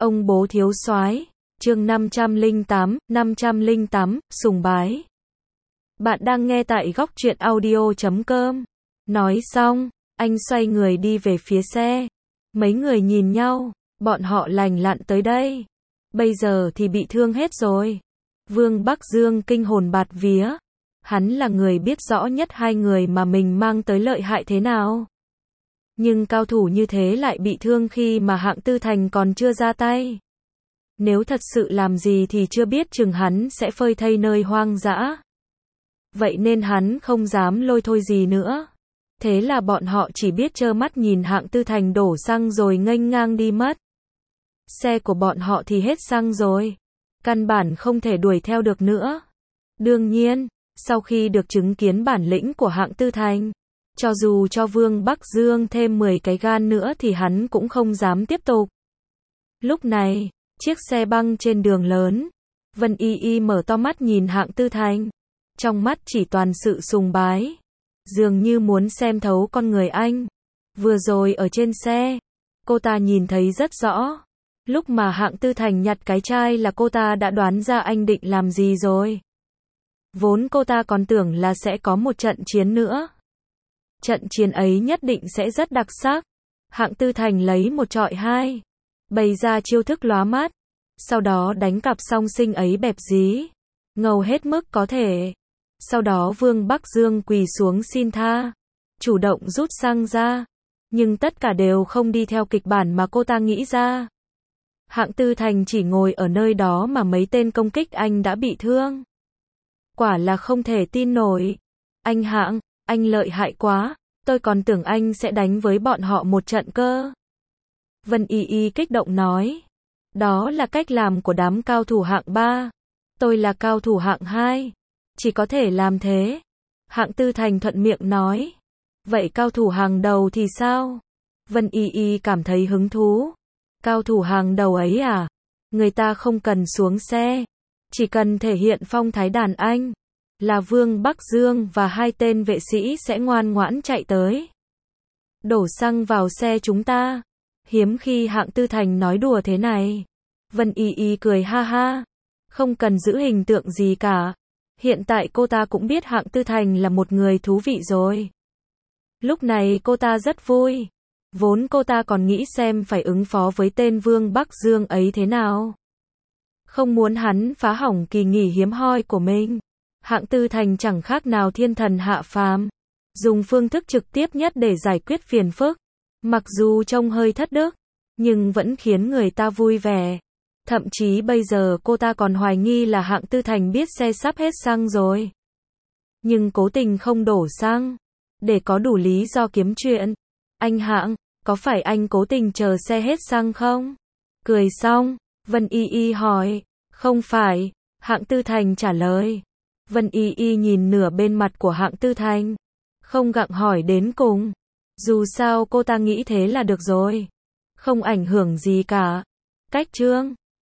Ông bố thiếu soái, chương 508, sùng bái. Bạn đang nghe tại góc truyện audio.com. Nói xong, anh xoay người đi về phía xe. Mấy người nhìn nhau, bọn họ lành lặn tới đây. Bây giờ thì bị thương hết rồi. Vương Bắc Dương kinh hồn bạt vía. Hắn là người biết rõ nhất hai người mà mình mang tới lợi hại thế nào. Nhưng cao thủ như thế lại bị thương khi mà Hạng Tư Thành còn chưa ra tay. Nếu thật sự làm gì thì chưa biết chừng hắn sẽ phơi thây nơi hoang dã. Vậy nên hắn không dám lôi thôi gì nữa. Thế là bọn họ chỉ biết trơ mắt nhìn Hạng Tư Thành đổ xăng rồi nghênh ngang đi mất. Xe của bọn họ thì hết xăng rồi. Căn bản không thể đuổi theo được nữa. Đương nhiên, sau khi được chứng kiến bản lĩnh của Hạng Tư Thành, cho dù cho Vương Bắc Dương thêm 10 cái gan nữa thì hắn cũng không dám tiếp tục. Lúc này, chiếc xe băng trên đường lớn, Vân Y Y mở to mắt nhìn Hạng Tư Thành. Trong mắt chỉ toàn sự sùng bái. Dường như muốn xem thấu con người anh. Vừa rồi ở trên xe, cô ta nhìn thấy rất rõ. Lúc mà Hạng Tư Thành nhặt cái chai là cô ta đã đoán ra anh định làm gì rồi. Vốn cô ta còn tưởng là sẽ có một trận chiến nữa. Trận chiến ấy nhất định sẽ rất đặc sắc. Hạng Tư Thành lấy một chọi hai, bày ra chiêu thức lóa mắt. Sau đó đánh cặp song sinh ấy bẹp dí, ngầu hết mức có thể. Sau đó Vương Bắc Dương quỳ xuống xin tha, chủ động rút xăng ra. Nhưng tất cả đều không đi theo kịch bản mà cô ta nghĩ ra. Hạng Tư Thành chỉ ngồi ở nơi đó mà mấy tên công kích anh đã bị thương. Quả là không thể tin nổi. Anh Hạng, anh lợi hại quá, tôi còn tưởng anh sẽ đánh với bọn họ một trận cơ. Vân Y Y kích động nói. Đó là cách làm của đám cao thủ hạng 3. Tôi là cao thủ hạng 2. Chỉ có thể làm thế. Hạng Tư Thành thuận miệng nói. Vậy cao thủ hàng đầu thì sao? Vân Y Y cảm thấy hứng thú. Cao thủ hàng đầu ấy à? Người ta không cần xuống xe. Chỉ cần thể hiện phong thái đàn anh. Là Vương Bắc Dương và hai tên vệ sĩ sẽ ngoan ngoãn chạy tới. Đổ xăng vào xe chúng ta. Hiếm khi Hạng Tư Thành nói đùa thế này. Vân Y Y cười ha ha. Không cần giữ hình tượng gì cả. Hiện tại cô ta cũng biết Hạng Tư Thành là một người thú vị rồi. Lúc này cô ta rất vui. Vốn cô ta còn nghĩ xem phải ứng phó với tên Vương Bắc Dương ấy thế nào. Không muốn hắn phá hỏng kỳ nghỉ hiếm hoi của mình. Hạng Tư Thành chẳng khác nào thiên thần hạ phàm. Dùng phương thức trực tiếp nhất để giải quyết phiền phức. Mặc dù trông hơi thất đức, nhưng vẫn khiến người ta vui vẻ. Thậm chí bây giờ cô ta còn hoài nghi là Hạng Tư Thành biết xe sắp hết xăng rồi. Nhưng cố tình không đổ xăng. Để có đủ lý do kiếm chuyện. Anh Hạng, có phải anh cố tình chờ xe hết xăng không? Cười xong, Vân Y Y hỏi. Không phải, Hạng Tư Thành trả lời. Vân Y Y nhìn nửa bên mặt của Hạng Tư Thành. Không gặng hỏi đến cùng. Dù sao cô ta nghĩ thế là được rồi. Không ảnh hưởng gì cả. Cách chương